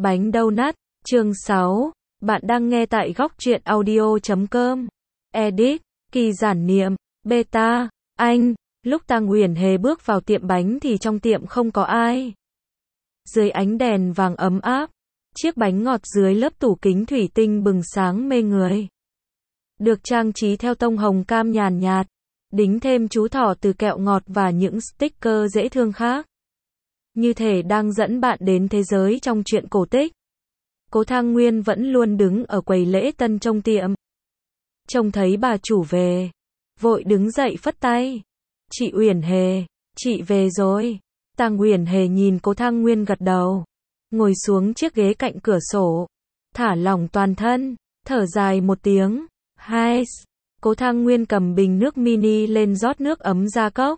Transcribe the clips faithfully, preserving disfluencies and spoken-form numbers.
Bánh donut, chương sáu, bạn đang nghe tại góc truyện audio chấm com. Edit, Kỳ giản niệm, beta, anh, lúc Tang Uyển Hề bước vào tiệm bánh thì trong tiệm không có ai. Dưới ánh đèn vàng ấm áp, chiếc bánh ngọt dưới lớp tủ kính thủy tinh bừng sáng mê người. Được trang trí theo tông hồng cam nhàn nhạt, đính thêm chú thỏ từ kẹo ngọt và những sticker dễ thương khác. Như thể đang dẫn bạn đến thế giới trong truyện cổ tích. Cố Thăng Nguyên vẫn luôn đứng ở quầy lễ tân trong tiệm. Trông thấy bà chủ về, vội đứng dậy phất tay. Chị Uyển Hề, chị về rồi. Tang Uyển Hề nhìn Cố Thăng Nguyên gật đầu, ngồi xuống chiếc ghế cạnh cửa sổ, thả lỏng toàn thân, thở dài một tiếng. Hai. Cố Thăng Nguyên cầm bình nước mini lên rót nước ấm ra cốc.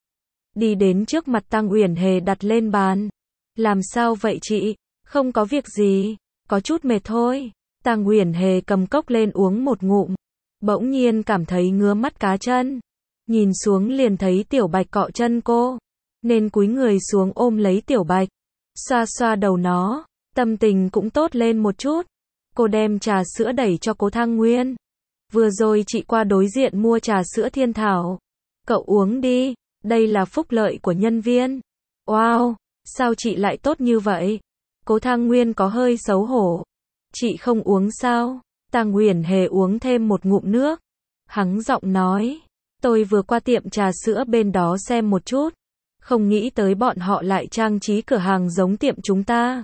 Đi đến trước mặt Tang Uyển Hề đặt lên bàn. Làm sao vậy chị? Không có việc gì, có chút mệt thôi. Tang Uyển Hề cầm cốc lên uống một ngụm, bỗng nhiên cảm thấy ngứa mắt cá chân. Nhìn xuống liền thấy Tiểu Bạch cọ chân cô, nên cúi người xuống ôm lấy Tiểu Bạch, xoa xoa đầu nó, tâm tình cũng tốt lên một chút. Cô đem trà sữa đẩy cho Cố Thăng Nguyên. Vừa rồi chị qua đối diện mua trà sữa thiên thảo. Cậu uống đi, đây là phúc lợi của nhân viên. Wow, sao chị lại tốt như vậy? Cố Thăng Nguyên có hơi xấu hổ. Chị không uống sao? Tang Uyển Hề uống thêm một ngụm nước, hắng giọng nói, tôi vừa qua tiệm trà sữa bên đó xem một chút, không nghĩ tới bọn họ lại trang trí cửa hàng giống tiệm chúng ta.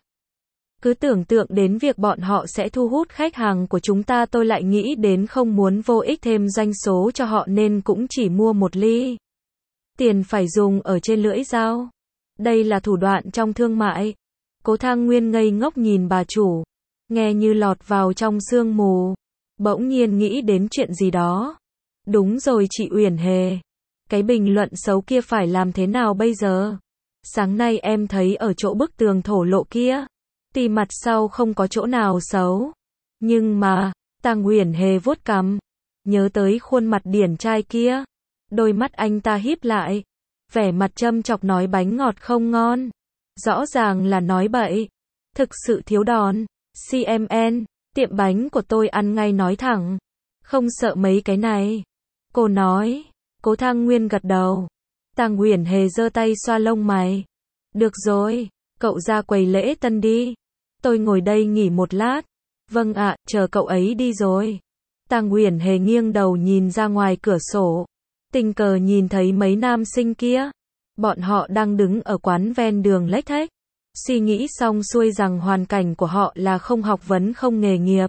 Cứ tưởng tượng đến việc bọn họ sẽ thu hút khách hàng của chúng ta, tôi lại nghĩ đến không muốn vô ích thêm doanh số cho họ nên cũng chỉ mua một ly. Tiền phải dùng ở trên lưỡi dao. Đây là thủ đoạn trong thương mại. Cố Thăng Nguyên ngây ngốc nhìn bà chủ, nghe như lọt vào trong sương mù, bỗng nhiên nghĩ đến chuyện gì đó. Đúng rồi chị Uyển Hề, cái bình luận xấu kia phải làm thế nào bây giờ? Sáng nay em thấy ở chỗ bức tường thổ lộ kia, tì mặt sau không có chỗ nào xấu. Nhưng mà, Tang Uyển Hề vuốt cằm, nhớ tới khuôn mặt điển trai kia. Đôi mắt anh ta híp lại, vẻ mặt châm chọc nói bánh ngọt không ngon. Rõ ràng là nói bậy, thực sự thiếu đòn. xê em en, tiệm bánh của tôi ăn ngay nói thẳng, không sợ mấy cái này. Cô nói. Cố Thăng Nguyên gật đầu. Tang Uyển Hề giơ tay xoa lông mày. Được rồi, cậu ra quầy lễ tân đi. Tôi ngồi đây nghỉ một lát. Vâng ạ, chờ cậu ấy đi rồi. Tang Uyển Hề nghiêng đầu nhìn ra ngoài cửa sổ, tình cờ nhìn thấy mấy nam sinh kia. Bọn họ đang đứng ở quán ven đường lếch thếch. Suy nghĩ xong xuôi rằng hoàn cảnh của họ là không học vấn không nghề nghiệp.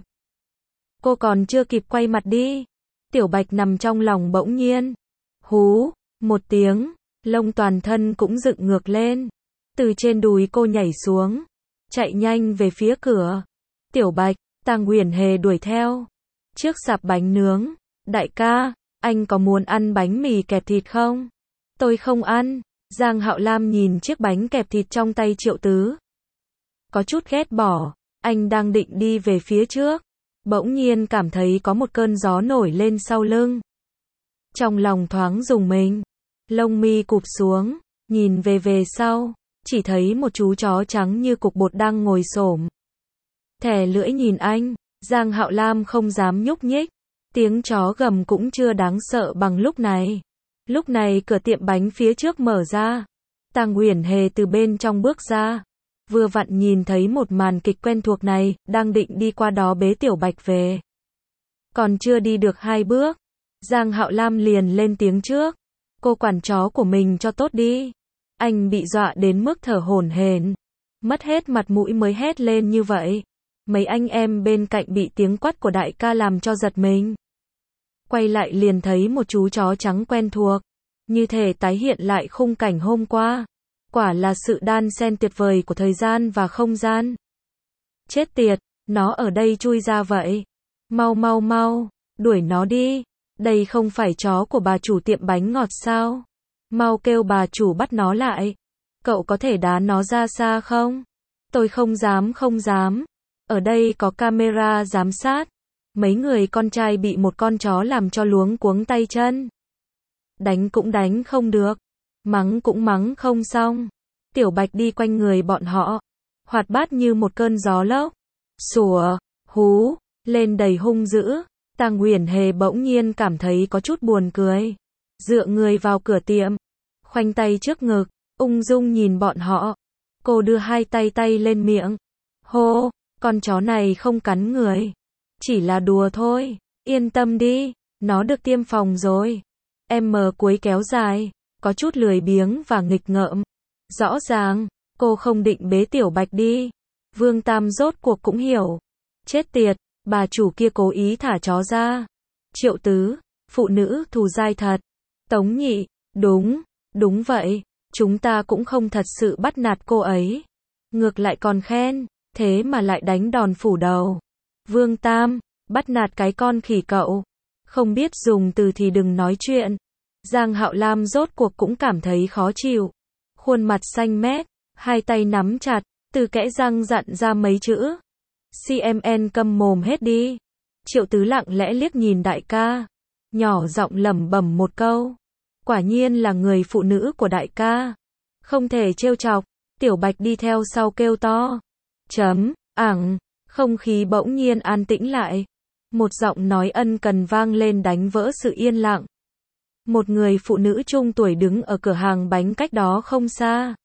Cô còn chưa kịp quay mặt đi, Tiểu Bạch nằm trong lòng bỗng nhiên hú một tiếng, lông toàn thân cũng dựng ngược lên. Từ trên đùi cô nhảy xuống, chạy nhanh về phía cửa. Tiểu Bạch, Tang Uyển Hề đuổi theo. Trước sạp bánh nướng, đại ca, anh có muốn ăn bánh mì kẹp thịt không? Tôi không ăn. Giang Hạo Lam nhìn chiếc bánh kẹp thịt trong tay Triệu Tứ, có chút ghét bỏ. Anh đang định đi về phía trước, bỗng nhiên cảm thấy có một cơn gió nổi lên sau lưng. Trong lòng thoáng rùng mình, lông mi cụp xuống, nhìn về về sau, chỉ thấy một chú chó trắng như cục bột đang ngồi xổm, thè lưỡi nhìn anh. Giang Hạo Lam không dám nhúc nhích, tiếng chó gầm cũng chưa đáng sợ bằng lúc này. Lúc này cửa tiệm bánh phía trước mở ra, Tang Uyển Hề từ bên trong bước ra, vừa vặn nhìn thấy một màn kịch quen thuộc này, đang định đi qua đó bế Tiểu Bạch về. Còn chưa đi được hai bước, Giang Hạo Lam liền lên tiếng trước, cô quản chó của mình cho tốt đi. Anh bị dọa đến mức thở hổn hển, mất hết mặt mũi mới hét lên như vậy. Mấy anh em bên cạnh bị tiếng quát của đại ca làm cho giật mình. Quay lại liền thấy một chú chó trắng quen thuộc, như thể tái hiện lại khung cảnh hôm qua. Quả là sự đan xen tuyệt vời của thời gian và không gian. Chết tiệt, nó ở đây chui ra vậy. Mau mau mau, đuổi nó đi. Đây không phải chó của bà chủ tiệm bánh ngọt sao? Mau kêu bà chủ bắt nó lại. Cậu có thể đá nó ra xa không? Tôi không dám không dám. Ở đây có camera giám sát. Mấy người con trai bị một con chó làm cho luống cuống tay chân. Đánh cũng đánh không được, mắng cũng mắng không xong. Tiểu Bạch đi quanh người bọn họ, hoạt bát như một cơn gió lốc. Sủa, hú, lên đầy hung dữ. Tang Uyển Hề bỗng nhiên cảm thấy có chút buồn cười. Dựa người vào cửa tiệm, khoanh tay trước ngực, ung dung nhìn bọn họ. Cô đưa hai tay tay lên miệng. Hô, con chó này không cắn người. Chỉ là đùa thôi, yên tâm đi, nó được tiêm phòng rồi. Em mờ cuối kéo dài, có chút lười biếng và nghịch ngợm. Rõ ràng, cô không định bế Tiểu Bạch đi. Vương Tam rốt cuộc cũng hiểu. Chết tiệt, bà chủ kia cố ý thả chó ra. Triệu Tứ, phụ nữ thù dai thật. Tống Nhị, đúng, đúng vậy, chúng ta cũng không thật sự bắt nạt cô ấy. Ngược lại còn khen, thế mà lại đánh đòn phủ đầu. Vương Tam, bắt nạt cái con khỉ cậu. Không biết dùng từ thì đừng nói chuyện. Giang Hạo Lam rốt cuộc cũng cảm thấy khó chịu. Khuôn mặt xanh mét, hai tay nắm chặt, từ kẽ răng dặn ra mấy chữ. xê em en câm mồm hết đi. Triệu Tứ lặng lẽ liếc nhìn đại ca, nhỏ giọng lẩm bẩm một câu. Quả nhiên là người phụ nữ của đại ca. Không thể trêu chọc. Tiểu Bạch đi theo sau kêu to. Chấm, ẳng, không khí bỗng nhiên an tĩnh lại. Một giọng nói ân cần vang lên đánh vỡ sự yên lặng. Một người phụ nữ trung tuổi đứng ở cửa hàng bánh cách đó không xa.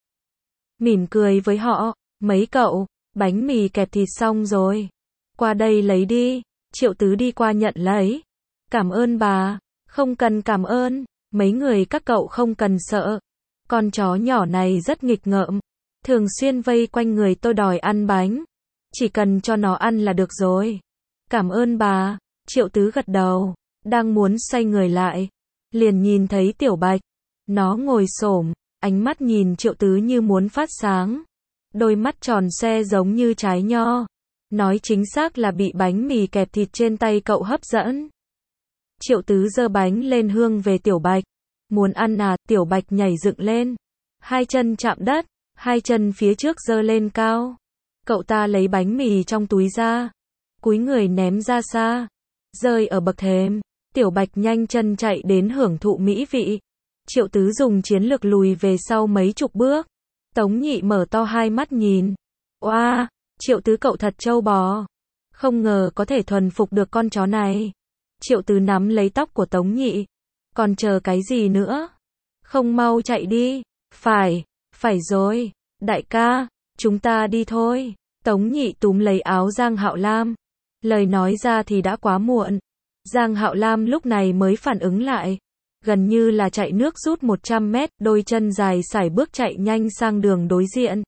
Mỉm cười với họ, mấy cậu, bánh mì kẹp thịt xong rồi. Qua đây lấy đi. Triệu Tứ đi qua nhận lấy. Cảm ơn bà, không cần cảm ơn, mấy người các cậu không cần sợ. Con chó nhỏ này rất nghịch ngợm, thường xuyên vây quanh người tôi đòi ăn bánh. Chỉ cần cho nó ăn là được rồi. Cảm ơn bà. Triệu Tứ gật đầu, đang muốn xoay người lại, liền nhìn thấy Tiểu Bạch. Nó ngồi xổm, ánh mắt nhìn Triệu Tứ như muốn phát sáng. Đôi mắt tròn xoe giống như trái nho. Nói chính xác là bị bánh mì kẹp thịt trên tay cậu hấp dẫn. Triệu Tứ giơ bánh lên hướng về Tiểu Bạch. Muốn ăn à? Tiểu Bạch nhảy dựng lên. Hai chân chạm đất, hai chân phía trước giơ lên cao. Cậu ta lấy bánh mì trong túi ra, cúi người ném ra xa, rơi ở bậc thềm. Tiểu Bạch nhanh chân chạy đến hưởng thụ mỹ vị. Triệu Tứ dùng chiến lược lùi về sau mấy chục bước. Tống Nhị mở to hai mắt nhìn. Oa, wow, Triệu Tứ cậu thật trâu bò. Không ngờ có thể thuần phục được con chó này. Triệu Tứ nắm lấy tóc của Tống Nhị. Còn chờ cái gì nữa? Không mau chạy đi. Phải, phải rồi. Đại ca, chúng ta đi thôi. Tống Nhị túm lấy áo Giang Hạo Lam. Lời nói ra thì đã quá muộn. Giang Hạo Lam lúc này mới phản ứng lại. Gần như là chạy nước rút một trăm mét, đôi chân dài sải bước chạy nhanh sang đường đối diện.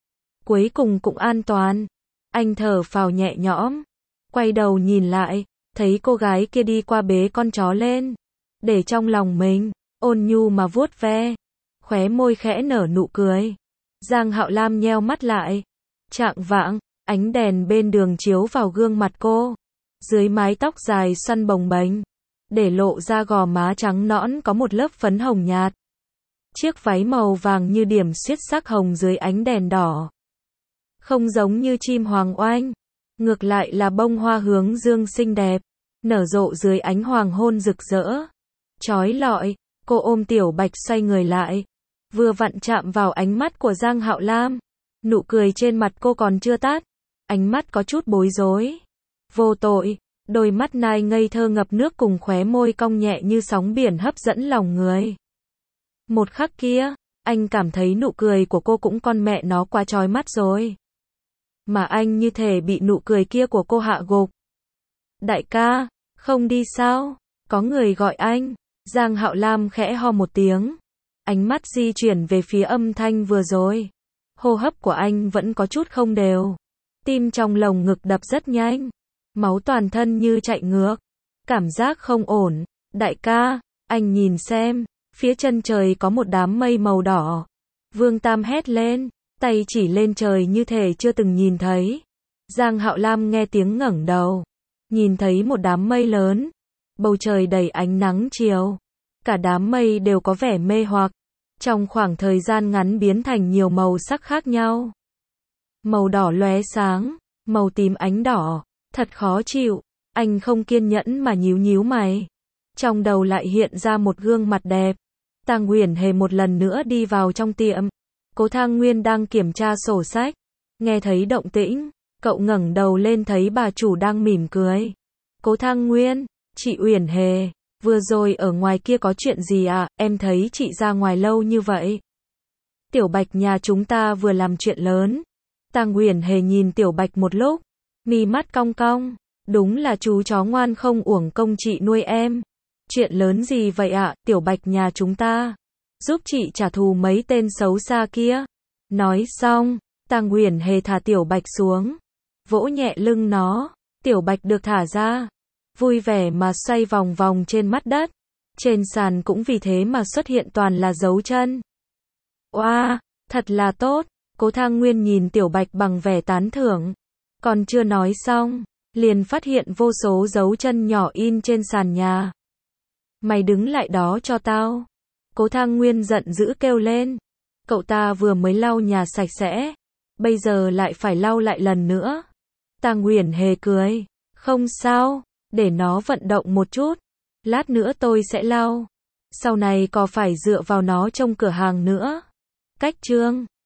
Cuối cùng cũng an toàn. Anh thở phào nhẹ nhõm. Quay đầu nhìn lại, thấy cô gái kia đi qua bế con chó lên. Để trong lòng mình, ôn nhu mà vuốt ve. Khóe môi khẽ nở nụ cười. Giang Hạo Lam nheo mắt lại. Chạng vạng, ánh đèn bên đường chiếu vào gương mặt cô. Dưới mái tóc dài xoăn bồng bềnh, để lộ ra gò má trắng nõn có một lớp phấn hồng nhạt. Chiếc váy màu vàng như điểm xuyết sắc hồng dưới ánh đèn đỏ. Không giống như chim hoàng oanh, ngược lại là bông hoa hướng dương xinh đẹp, nở rộ dưới ánh hoàng hôn rực rỡ. Chói lọi, cô ôm Tiểu Bạch xoay người lại, vừa vặn chạm vào ánh mắt của Giang Hạo Lam. Nụ cười trên mặt cô còn chưa tắt, ánh mắt có chút bối rối. Vô tội, đôi mắt nai ngây thơ ngập nước cùng khóe môi cong nhẹ như sóng biển hấp dẫn lòng người. Một khắc kia, anh cảm thấy nụ cười của cô cũng con mẹ nó quá chói mắt rồi. Mà anh như thể bị nụ cười kia của cô hạ gục. Đại ca, không đi sao? Có người gọi anh. Giang Hạo Lam khẽ ho một tiếng. Ánh mắt di chuyển về phía âm thanh vừa rồi. Hô hấp của anh vẫn có chút không đều. Tim trong lồng ngực đập rất nhanh. Máu toàn thân như chạy ngược. Cảm giác không ổn. Đại ca, anh nhìn xem. Phía chân trời có một đám mây màu đỏ. Vương Tam hét lên, tay chỉ lên trời như thể chưa từng nhìn thấy. Giang Hạo Lam nghe tiếng ngẩng đầu. Nhìn thấy một đám mây lớn. Bầu trời đầy ánh nắng chiều. Cả đám mây đều có vẻ mê hoặc. Trong khoảng thời gian ngắn biến thành nhiều màu sắc khác nhau. Màu đỏ lóe sáng, màu tím ánh đỏ. Thật khó chịu. Anh không kiên nhẫn mà nhíu nhíu mày. Trong đầu lại hiện ra một gương mặt đẹp. Tang Uyển Hề một lần nữa đi vào trong tiệm. Cố Thang Nguyên đang kiểm tra sổ sách. Nghe thấy động tĩnh, cậu ngẩng đầu lên thấy bà chủ đang mỉm cười. Cố Thăng Nguyên, chị Uyển Hề, vừa rồi ở ngoài kia có chuyện gì à, em thấy chị ra ngoài lâu như vậy. Tiểu Bạch nhà chúng ta vừa làm chuyện lớn. Tang Uyển Hề nhìn Tiểu Bạch một lúc, mi mắt cong cong, đúng là chú chó ngoan không uổng công chị nuôi em. Chuyện lớn gì vậy ạ, Tiểu Bạch nhà chúng ta? Giúp chị trả thù mấy tên xấu xa kia. Nói xong, Tang Uyển Hề thả Tiểu Bạch xuống, vỗ nhẹ lưng nó, Tiểu Bạch được thả ra, vui vẻ mà xoay vòng vòng trên mặt đất. Trên sàn cũng vì thế mà xuất hiện toàn là dấu chân. Oa, wow, thật là tốt. Cố Thăng Nguyên nhìn Tiểu Bạch bằng vẻ tán thưởng. Còn chưa nói xong, liền phát hiện vô số dấu chân nhỏ in trên sàn nhà. Mày đứng lại đó cho tao. Cố Thăng Nguyên giận dữ kêu lên. Cậu ta vừa mới lau nhà sạch sẽ, bây giờ lại phải lau lại lần nữa. Tang Uyển Hề cười. Không sao, để nó vận động một chút. Lát nữa tôi sẽ lau. Sau này có phải dựa vào nó trong cửa hàng nữa. Cách chương